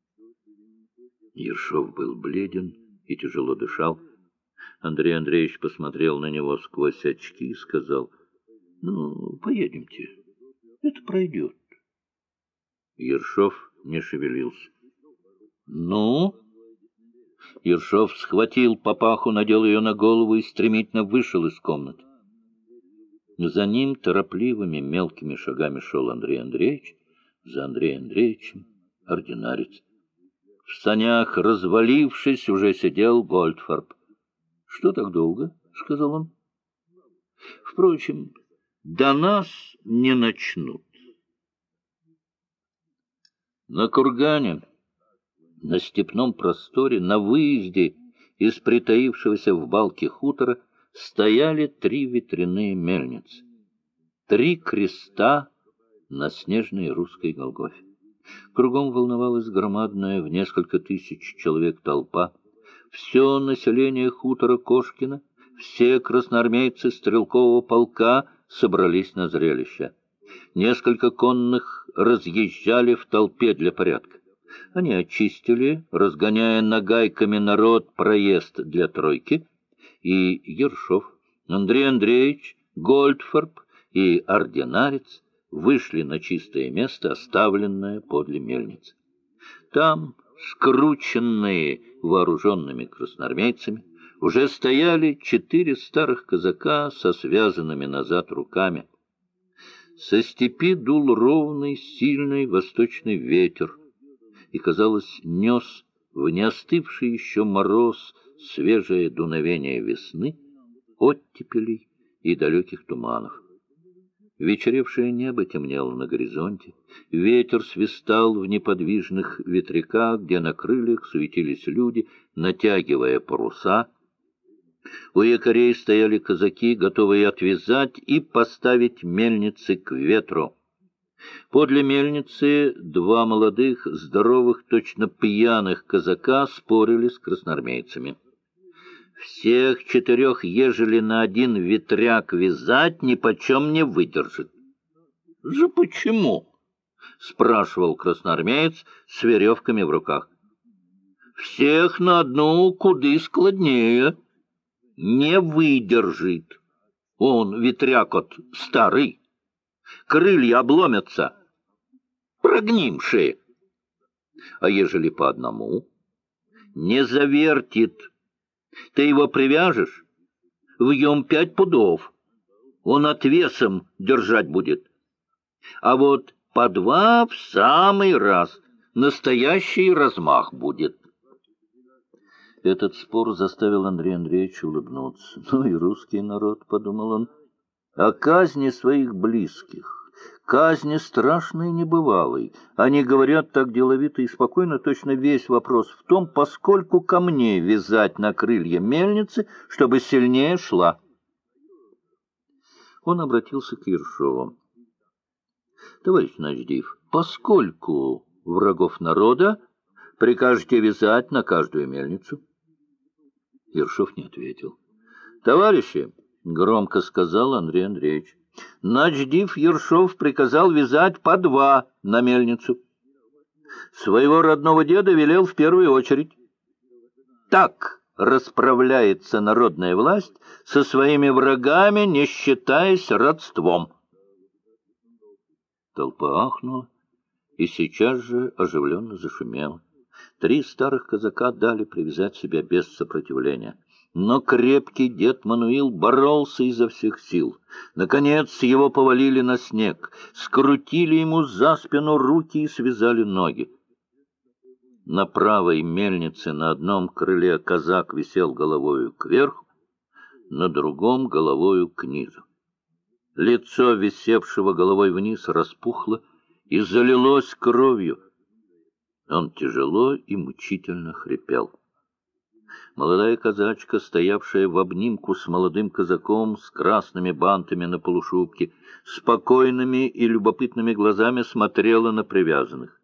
Ершов был бледен и тяжело дышал. Андрей Андреевич посмотрел на него сквозь очки и сказал: — Ну, поедемте, это пройдет. Ершов не шевелился. — Ну? Ершов схватил папаху, надел ее на голову и стремительно вышел из комнаты. За ним торопливыми мелкими шагами шел Андрей Андреевич, за Андреем Андреевичем ординарец. В санях, развалившись, уже сидел Гольдфорб. — Что так долго? — сказал он. — Впрочем, до нас не начнут. На кургане, на степном просторе, на выезде из притаившегося в балке хутора стояли 3 ветряные мельницы, 3 креста на снежной русской Голгофе. Кругом волновалась громадная в несколько тысяч человек толпа. Все население хутора Кошкина, все красноармейцы стрелкового полка собрались на зрелище. Несколько конных разъезжали в толпе для порядка. Они очистили, разгоняя нагайками народ, проезд для тройки, и Ершов, Андрей Андреевич, Гольдфорб и ординарец вышли на чистое место, оставленное подле мельницы. Там, скрученные вооруженными красноармейцами, уже стояли 4 старых казака со связанными назад руками. Со степи дул ровный, сильный восточный ветер и, казалось, нес в неостывший еще мороз свежее дуновение весны, оттепелей и далеких туманов. Вечеревшее небо темнело на горизонте, ветер свистал в неподвижных ветряках, где на крыльях суетились люди, натягивая паруса. У якорей стояли казаки, готовые отвязать и поставить мельницы к ветру. Подле мельницы 2 молодых, здоровых, точно пьяных казака спорили с красноармейцами. Всех 4, ежели на один ветряк вязать, нипочем не выдержит. — За почему? — спрашивал красноармеец с веревками в руках. — Всех на одну куды складнее. Не выдержит. Он, ветряк от старый. Крылья обломятся. Прогнимшие. А ежели по одному? Не завертит. Ты его привяжешь, вьем 5 пудов. Он отвесом держать будет. А вот по 2 в самый раз. Настоящий размах будет. Этот спор заставил Андрея Андреевича улыбнуться. Ну и русский народ, — подумал он, — о казни своих близких, казни страшной и небывалой. Они говорят так деловито и спокойно, точно весь вопрос в том, поскольку камней вязать на крылья мельницы, чтобы сильнее шла. Он обратился к Ершову. — Товарищ Ночдив, поскольку врагов народа прикажете вязать на каждую мельницу? Ершов не ответил. — Товарищи, — громко сказал Андрей Андреевич, — Ночдив Ершов приказал вязать по 2 на мельницу. Своего родного деда велел в первую очередь. Так расправляется народная власть со своими врагами, не считаясь родством. Толпа ахнула и сейчас же оживленно зашумела. 3 старых казака дали привязать себя без сопротивления. Но крепкий дед Мануил боролся изо всех сил. Наконец его повалили на снег, скрутили ему за спину руки и связали ноги. На правой мельнице на одном крыле казак висел головою кверху, на другом — головою к низу. Лицо висевшего головой вниз распухло и залилось кровью. Он тяжело и мучительно хрипел. Молодая казачка, стоявшая в обнимку с молодым казаком с красными бантами на полушубке, спокойными и любопытными глазами смотрела на привязанных.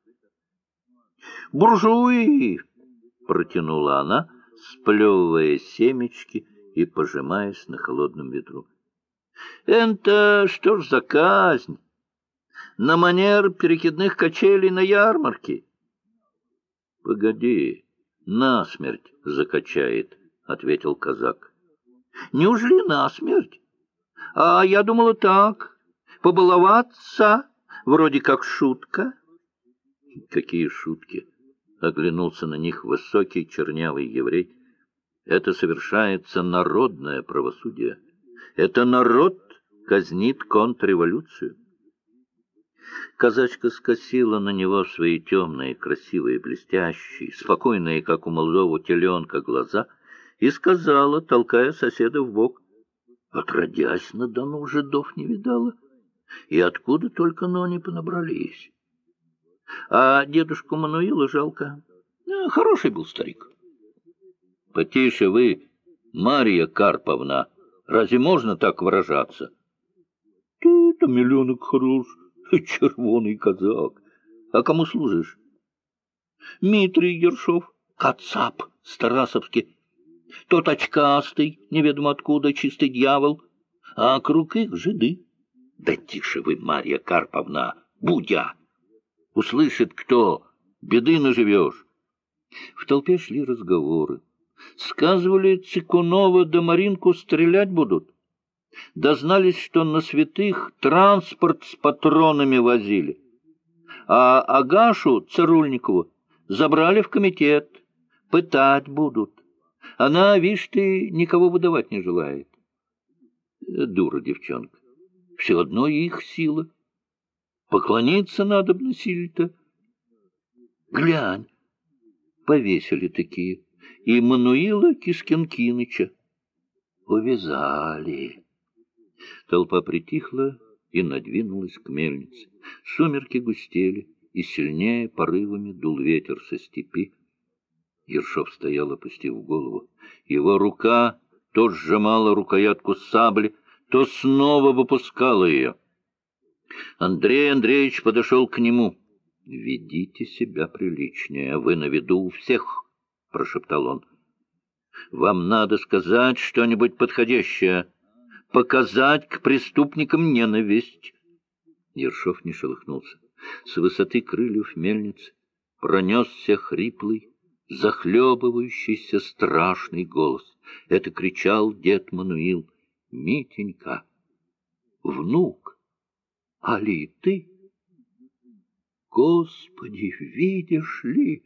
«Буржуи!» — протянула она, сплевывая семечки и пожимаясь на холодном ветру. «Это что ж за казнь? На манер перекидных качелей на ярмарке?» — Погоди, насмерть закачает, — ответил казак. — Неужели насмерть? А я думала так, побаловаться, вроде как шутка. — Какие шутки? — оглянулся на них высокий чернявый еврей. — Это совершается народное правосудие. Это народ казнит контрреволюцию. Казачка скосила на него свои темные, красивые, блестящие, спокойные, как у молодого теленка, глаза и сказала, толкая соседа в бок: — Отродясь на Дону жидов не видала, и откуда только нони понабрались. А дедушку Мануила жалко. Хороший был старик. Потише вы, Марья Карповна. Разве можно так выражаться? Ты-то миллионок хорош, червоный казак. А кому служишь? Митрий Ершов, кацап старасовский. Тот очкастый, неведомо откуда, чистый дьявол. А круг их жиды. Да тише вы, Марья Карповна, будя. Услышит кто, беды наживешь. В толпе шли разговоры. Сказывали, Цикунова да Маринку стрелять будут. Дознались, что на святых транспорт с патронами возили. А Агашу Цирульникову забрали в комитет. Пытать будут. Она, видишь ты, никого выдавать не желает. Дура девчонка. Все одно их сила. Поклониться надо б насилию-то. Глянь, повесили такие. И Мануила Кишкин-Киныча. Увязали. Толпа притихла и надвинулась к мельнице. Сумерки густели, и сильнее порывами дул ветер со степи. Ершов стоял, опустив голову. Его рука то сжимала рукоятку сабли, то снова выпускала ее. Андрей Андреевич подошел к нему. — Ведите себя приличнее, вы на виду у всех, — прошептал он. — Вам надо сказать что-нибудь подходящее, показать к преступникам ненависть. Ершов не шелохнулся. С высоты крыльев мельницы пронесся хриплый, захлебывающийся страшный голос. Это кричал дед Мануил. — Митенька, внук, али ты? Господи, видишь ли?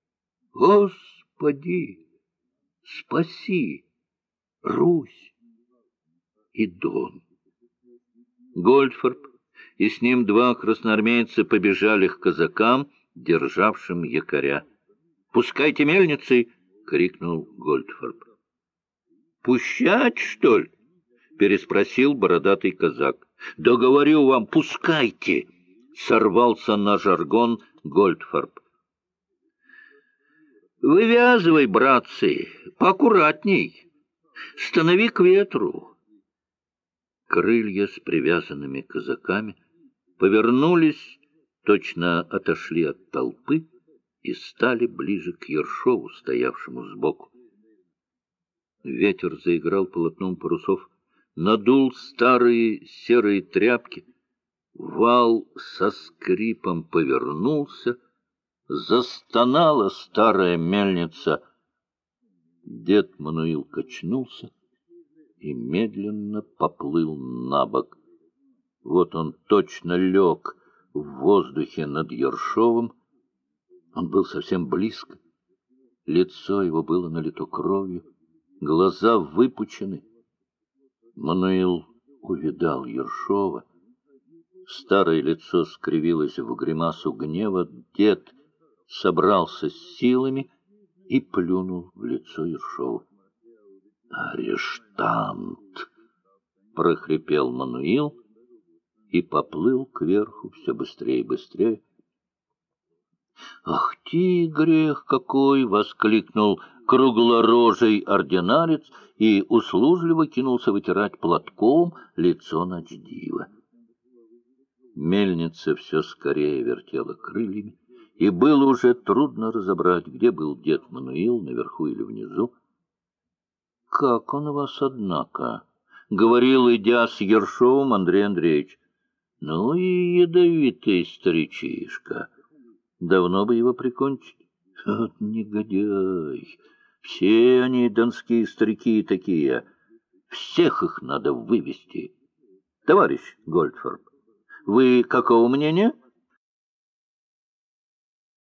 Господи, спаси Русь и Дон. Гольдфорб и с ним два красноармейца побежали к казакам, державшим якоря. — Пускайте мельницы! — крикнул Гольдфорб. — Пущать, что ли? — переспросил бородатый казак. — Да говорю вам, пускайте! — сорвался на жаргон Гольдфорб. — Вывязывай, братцы, поаккуратней. Станови к ветру. Крылья с привязанными казаками повернулись, точно отошли от толпы и стали ближе к Ершову, стоявшему сбоку. Ветер заиграл полотном парусов, надул старые серые тряпки. Вал со скрипом повернулся, застонала старая мельница. Дед Мануил качнулся и медленно поплыл на бок. Вот он точно лег в воздухе над Ершовым. Он был совсем близко. Лицо его было налито кровью, глаза выпучены. Мануил увидал Ершова. Старое лицо скривилось в гримасу гнева. Дед собрался с силами и плюнул в лицо Ершова. «Арештант!» — прохрипел Мануил и поплыл кверху все быстрее и быстрее. «Ах ты, грех какой!» — воскликнул круглорожий ординарец и услужливо кинулся вытирать платком лицо начдива. Мельница все скорее вертела крыльями, и было уже трудно разобрать, где был дед Мануил, наверху или внизу. — Как он у вас, однако? — говорил, идя с Ершовым, Андрей Андреевич. — Ну и ядовитый старичишка. Давно бы его прикончить. Вот негодяй! Все они, донские старики, такие. Всех их надо вывести. Товарищ Гольдфорб, вы какого мнения?